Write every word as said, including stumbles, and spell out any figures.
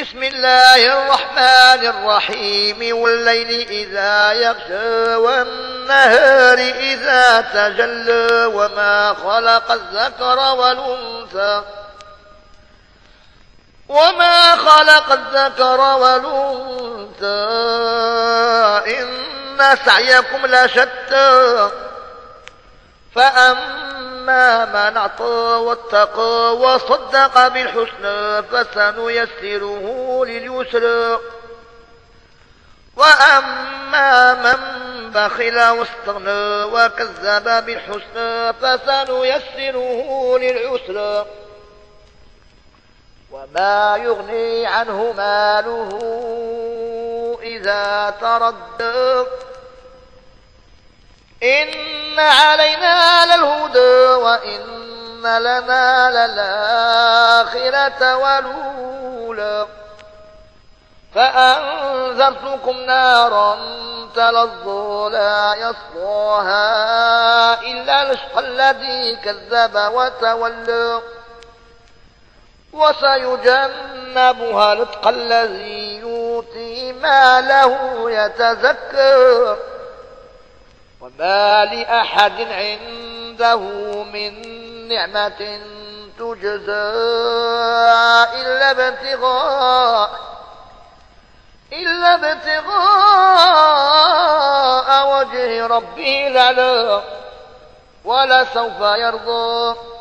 بسم الله الرحمن الرحيم والليل إذا يغشى والنهار إذا تجلى وما خلق الذكر والأنثى وما خلق الذكر والأنثى إن سعيكم لشتى فأما من أعطى واتقى وصدق بالحسنى فسنيسره لليسرى وأما من بخل واستغنى وكذب بالحسنى فسنيسره للعسرى وما يغني عنه ماله إذا تردى إن علينا للهدى وإن لنا للآخرة والأولى فأنذرتكم نارا تلظى لا يصلاها إلا الأشقى الذي كذب وتولى وسيجنبها الأتقى الذي يؤتي ماله يتزكى وما لأحد عنده من نعمة تجزى إلا ابتغاء إلا ابتغاء وجه ربه الأعلى ولسوف يرضى